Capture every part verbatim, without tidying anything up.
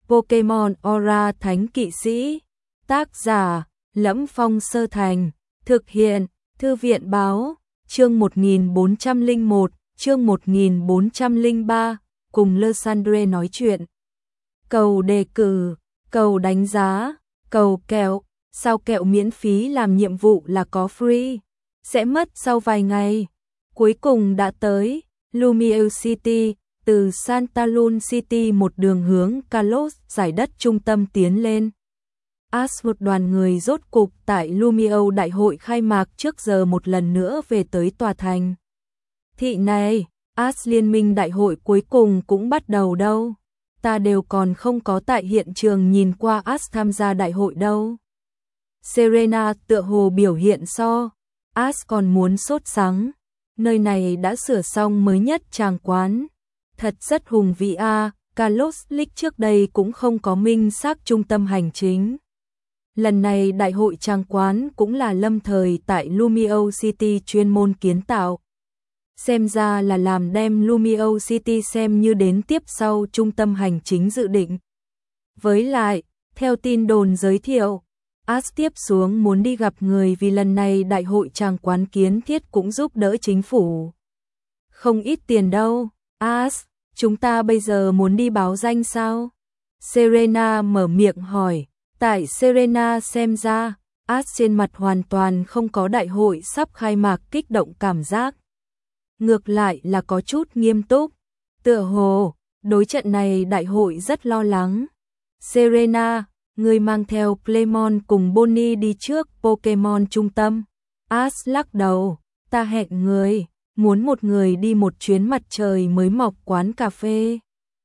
Pokemon Aura Thánh Kỵ Sĩ. Tác giả: Lẫm Phong Sơ Thành. Thực hiện: Thư viện báo. Chương một nghìn bốn trăm lẻ một, chương một nghìn bốn trăm lẻ ba, cùng Lysandre nói chuyện. Cầu đề cử, cầu đánh giá, cầu kẹo, sao kẹo miễn phí làm nhiệm vụ là có free, sẽ mất sau vài ngày. Cuối cùng đã tới Lumiere City, từ Santa Luna City một đường hướng Kalos, giải đất trung tâm tiến lên. Ash một đoàn người rốt cục tại Lumiere đại hội khai mạc trước giờ một lần nữa về tới tòa thành. Thị này, Ash liên minh đại hội cuối cùng cũng bắt đầu đâu. Ta đều còn không có tại hiện trường nhìn qua Ash tham gia đại hội đâu. Serena tựa hồ biểu hiện so. Ash còn muốn sốt sắng. Nơi này đã sửa xong mới nhất tràng quán. Thật rất hùng vĩ a. Kalos League trước đây cũng không có minh xác trung tâm hành chính. Lần này đại hội tràng quán cũng là lâm thời tại Lumiere City chuyên môn kiến tạo. Xem ra là làm đem Lumiere City xem như đến tiếp sau trung tâm hành chính dự định. Với lại, theo tin đồn giới thiệu, Ash tiếp xuống muốn đi gặp người vì lần này đại hội tràng quán kiến thiết cũng giúp đỡ chính phủ. Không ít tiền đâu. Ash, chúng ta bây giờ muốn đi báo danh sao? Serena mở miệng hỏi. Tại Serena xem ra, Ash trên mặt hoàn toàn không có đại hội sắp khai mạc kích động cảm giác. Ngược lại là có chút nghiêm túc. Tựa hồ, đối trận này đại hội rất lo lắng. Serena, người mang theo Clemon cùng Bonnie đi trước Pokemon trung tâm. Ash lắc đầu, ta hẹn người, muốn một người đi một chuyến mặt trời mới mọc quán cà phê.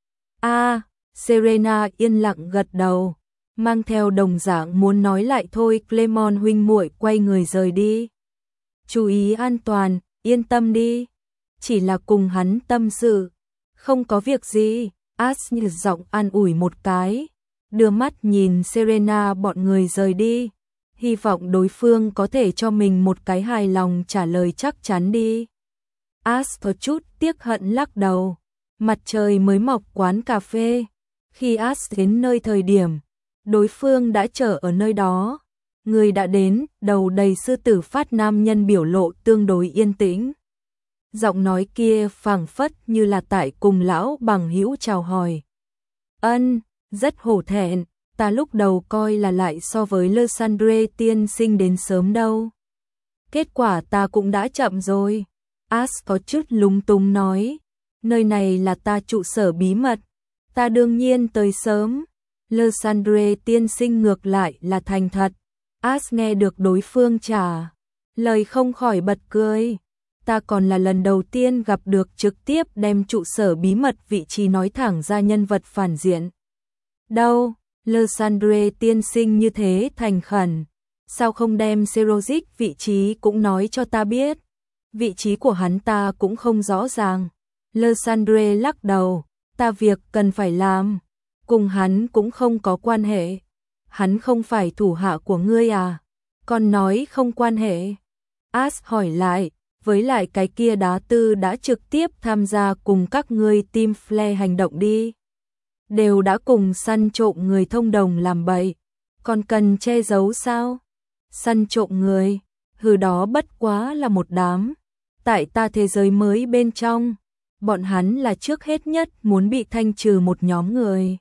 A, à, Serena yên lặng gật đầu, mang theo đồng dạng muốn nói lại thôi. Clemon huynh muội quay người rời đi. Chú ý an toàn, yên tâm đi. Chỉ là cùng hắn tâm sự, không có việc gì. Ash như giọng an ủi một cái, đưa mắt nhìn Serena bọn người rời đi, hy vọng đối phương có thể cho mình một cái hài lòng trả lời chắc chắn đi. Ash có chút tiếc hận lắc đầu. Mặt trời mới mọc quán cà phê. Khi Ash đến nơi thời điểm, đối phương đã chờ ở nơi đó. Người đã đến, đầu đầy sư tử phát nam nhân biểu lộ tương đối yên tĩnh. Giọng nói kia phảng phất như là tại cùng lão bằng hữu chào hỏi. Ân, rất hổ thẹn, ta lúc đầu coi là lại so với Lysandre tiên sinh đến sớm đâu. Kết quả ta cũng đã chậm rồi. Ash có chút lúng túng nói, nơi này là ta trụ sở bí mật, ta đương nhiên tới sớm. Lysandre tiên sinh ngược lại là thành thật. Ash nghe được đối phương trả lời không khỏi bật cười. Ta còn là lần đầu tiên gặp được trực tiếp đem trụ sở bí mật vị trí nói thẳng ra nhân vật phản diện. Đâu, Lysandre tiên sinh như thế thành khẩn, sao không đem Serozic vị trí cũng nói cho ta biết? Vị trí của hắn ta cũng không rõ ràng. Lysandre lắc đầu, ta việc cần phải làm, cùng hắn cũng không có quan hệ. Hắn không phải thủ hạ của ngươi à? Còn nói không quan hệ. Ash hỏi lại, với lại cái kia đá tư đã trực tiếp tham gia cùng các ngươi team Flare hành động đi. Đều đã cùng săn trộm người thông đồng làm bậy, còn cần che giấu sao? Săn trộm người, hừ đó bất quá là một đám. Tại ta thế giới mới bên trong, bọn hắn là trước hết nhất muốn bị thanh trừ một nhóm người.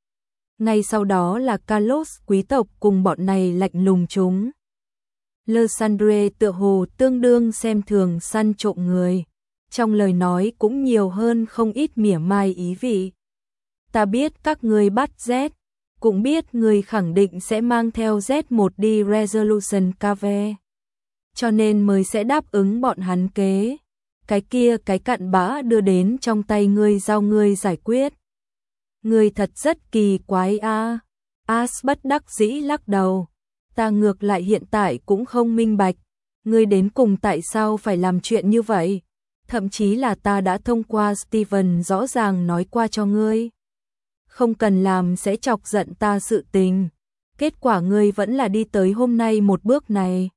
Ngay sau đó là Kalos quý tộc cùng bọn này lạnh lùng chúng. Lysandre tựa hồ tương đương xem thường săn trộm người, trong lời nói cũng nhiều hơn không ít mỉa mai ý vị. Ta biết các người bắt Z, cũng biết người khẳng định sẽ mang theo Z một đi Resolution Cave, cho nên mới sẽ đáp ứng bọn hắn kế. Cái kia cái cặn bã đưa đến trong tay ngươi giao ngươi giải quyết. Ngươi thật rất kỳ quái a. À. Ash bất đắc dĩ lắc đầu. Ta ngược lại hiện tại cũng không minh bạch, ngươi đến cùng tại sao phải làm chuyện như vậy? Thậm chí là ta đã thông qua Steven rõ ràng nói qua cho ngươi. Không cần làm sẽ chọc giận ta sự tình. Kết quả ngươi vẫn là đi tới hôm nay một bước này.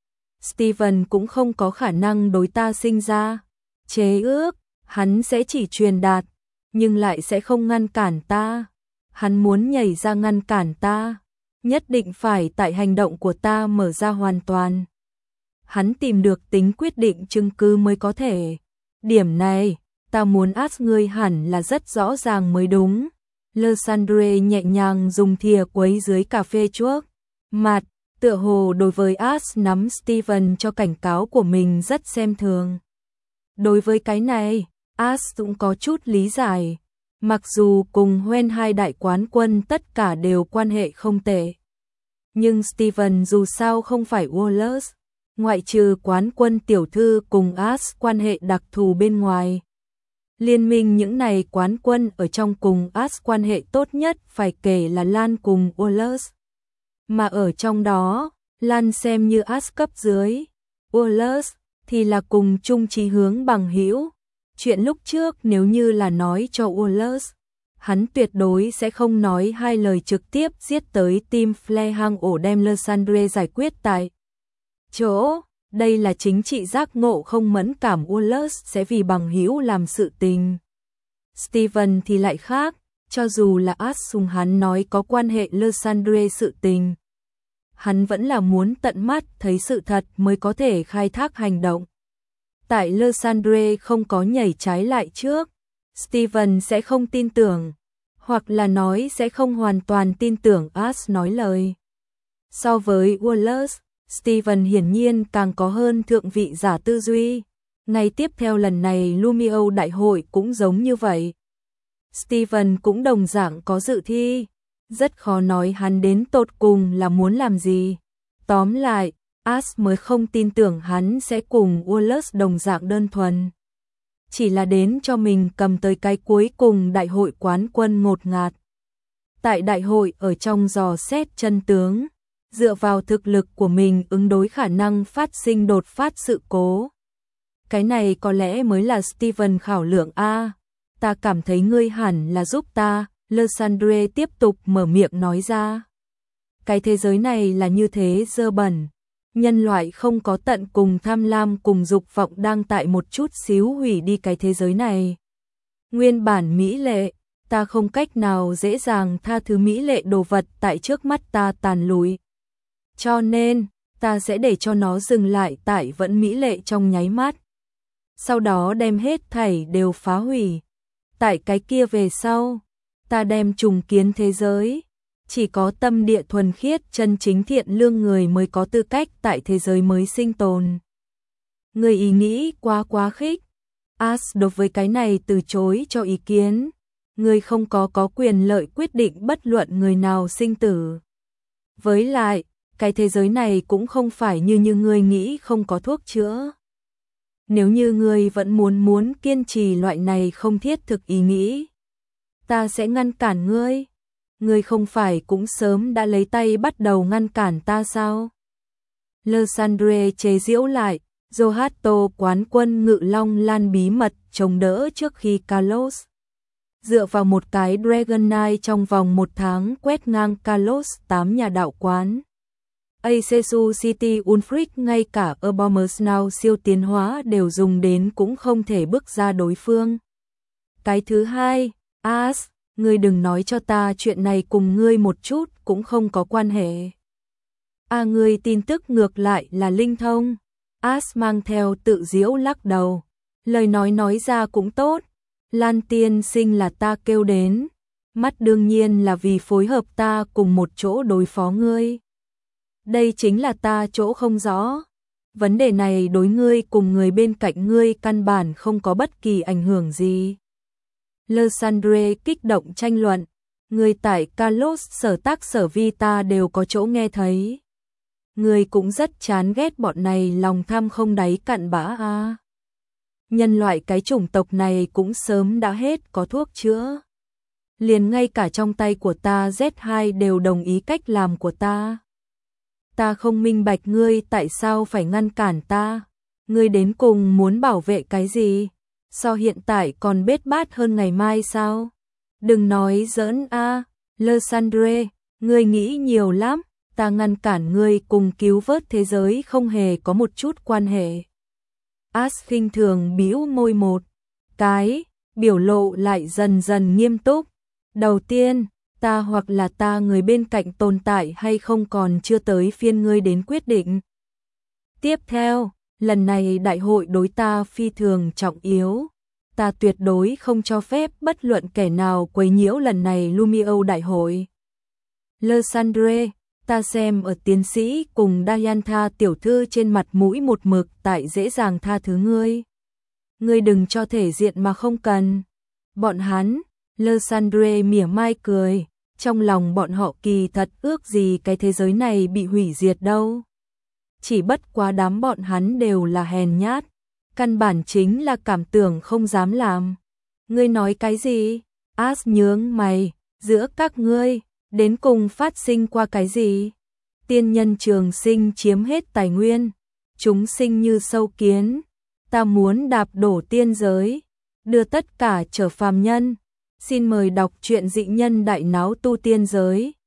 Steven cũng không có khả năng đối ta sinh ra chế ước, hắn sẽ chỉ truyền đạt, nhưng lại sẽ không ngăn cản ta. Hắn muốn nhảy ra ngăn cản ta, nhất định phải tại hành động của ta mở ra hoàn toàn. Hắn tìm được tính quyết định chứng cứ mới có thể. Điểm này, ta muốn ask ngươi hẳn là rất rõ ràng mới đúng. Lysandre nhẹ nhàng dùng thìa quấy dưới cà phê chuốc. Mặt, tựa hồ đối với Ash nắm Steven cho cảnh cáo của mình rất xem thường. Đối với cái này, Ash cũng có chút lý giải. Mặc dù cùng Hoen hai đại quán quân tất cả đều quan hệ không tệ. Nhưng Steven dù sao không phải Wallace. Ngoại trừ quán quân tiểu thư cùng Ash quan hệ đặc thù bên ngoài. Liên minh những này quán quân ở trong cùng Ash quan hệ tốt nhất phải kể là Lan cùng Wallace. Mà ở trong đó, Lan xem như Ash cấp dưới. Wallace thì là cùng chung chí hướng bằng hữu. Chuyện lúc trước nếu như là nói cho Wallace, hắn tuyệt đối sẽ không nói hai lời trực tiếp giết tới team Flair hang ổ đem Lysandre giải quyết tại chỗ. Đây là chính trị giác ngộ không mẫn cảm Wallace sẽ vì bằng hữu làm sự tình. Steven thì lại khác, cho dù là Ash sùng hắn nói có quan hệ Lysandre sự tình. Hắn vẫn là muốn tận mắt thấy sự thật mới có thể khai thác hành động. Tại Lysandre không có nhảy trái lại trước, Steven sẽ không tin tưởng, hoặc là nói sẽ không hoàn toàn tin tưởng Ash nói lời. So với Wallace, Steven hiển nhiên càng có hơn thượng vị giả tư duy. Ngay tiếp theo lần này Lumio đại hội cũng giống như vậy. Steven cũng đồng dạng có dự thi. Rất khó nói hắn đến tột cùng là muốn làm gì. Tóm lại, Ash mới không tin tưởng hắn sẽ cùng Wallace đồng dạng đơn thuần. Chỉ là đến cho mình cầm tới cái cuối cùng đại hội quán quân ngột ngạt. Tại đại hội ở trong dò xét chân tướng, dựa vào thực lực của mình ứng đối khả năng phát sinh đột phát sự cố. Cái này có lẽ mới là Steven khảo lượng A. Ta cảm thấy ngươi hẳn là giúp ta, Lysandre tiếp tục mở miệng nói ra. Cái thế giới này là như thế dơ bẩn. Nhân loại không có tận cùng tham lam cùng dục vọng đang tại một chút xíu hủy đi cái thế giới này. Nguyên bản mỹ lệ, ta không cách nào dễ dàng tha thứ mỹ lệ đồ vật tại trước mắt ta tàn lụi. Cho nên, ta sẽ để cho nó dừng lại tại vẫn mỹ lệ trong nháy mắt. Sau đó đem hết thảy đều phá hủy. Tại cái kia về sau, ta đem trùng kiến thế giới. Chỉ có tâm địa thuần khiết chân chính thiện lương người mới có tư cách tại thế giới mới sinh tồn. Người ý nghĩ quá quá khích. Ash đối với cái này từ chối cho ý kiến. Người không có có quyền lợi quyết định bất luận người nào sinh tử. Với lại, cái thế giới này cũng không phải như như ngươi nghĩ không có thuốc chữa. Nếu như ngươi vẫn muốn muốn kiên trì loại này không thiết thực ý nghĩ, ta sẽ ngăn cản ngươi. Ngươi không phải cũng sớm đã lấy tay bắt đầu ngăn cản ta sao? Lysandre chế giễu lại, Johato quán quân ngự long lan bí mật chống đỡ trước khi Carlos. Dựa vào một cái Dragon Knight trong vòng một tháng quét ngang Carlos tám nhà đạo quán. Asesu City Unfreak ngay cả Abomas Now siêu tiến hóa đều dùng đến cũng không thể bước ra đối phương. Cái thứ hai, Ash, ngươi đừng nói cho ta chuyện này cùng ngươi một chút cũng không có quan hệ. À ngươi tin tức ngược lại là linh thông. Ash mang theo tự giễu lắc đầu. Lời nói nói ra cũng tốt. Lan tiên sinh là ta kêu đến. Mắt đương nhiên là vì phối hợp ta cùng một chỗ đối phó ngươi. Đây chính là ta chỗ không rõ. Vấn đề này đối ngươi cùng người bên cạnh ngươi căn bản không có bất kỳ ảnh hưởng gì. Lysandre kích động tranh luận. Người tại Carlos sở tác sở vi ta đều có chỗ nghe thấy. Người cũng rất chán ghét bọn này lòng tham không đáy cặn bã a. Nhân loại cái chủng tộc này cũng sớm đã hết có thuốc chữa. Liền ngay cả trong tay của ta Z hai đều đồng ý cách làm của ta. Ta không minh bạch ngươi tại sao phải ngăn cản ta. Ngươi đến cùng muốn bảo vệ cái gì? So hiện tại còn bết bát hơn ngày mai sao? Đừng nói giỡn a, à. Lysandre, ngươi nghĩ nhiều lắm. Ta ngăn cản ngươi cùng cứu vớt thế giới không hề có một chút quan hệ. Ash khinh thường bĩu môi một cái, biểu lộ lại dần dần nghiêm túc. Đầu tiên, ta hoặc là ta người bên cạnh tồn tại hay không còn chưa tới phiên ngươi đến quyết định. Tiếp theo, lần này đại hội đối ta phi thường trọng yếu. Ta tuyệt đối không cho phép bất luận kẻ nào quấy nhiễu lần này Lumio đại hội. Lysandre, ta xem ở tiến sĩ cùng Diantha tiểu thư trên mặt mũi một mực tại dễ dàng tha thứ ngươi. Ngươi đừng cho thể diện mà không cần. Bọn hắn, Lysandre mỉa mai cười, trong lòng bọn họ kỳ thật ước gì cái thế giới này bị hủy diệt đâu. Chỉ bất quá đám bọn hắn đều là hèn nhát, căn bản chính là cảm tưởng không dám làm. Ngươi nói cái gì? As nhướng mày, giữa các ngươi, đến cùng phát sinh qua cái gì? Tiên nhân trường sinh chiếm hết tài nguyên, chúng sinh như sâu kiến, ta muốn đạp đổ tiên giới, đưa tất cả trở phàm nhân. Xin mời đọc truyện dị nhân đại náo tu tiên giới.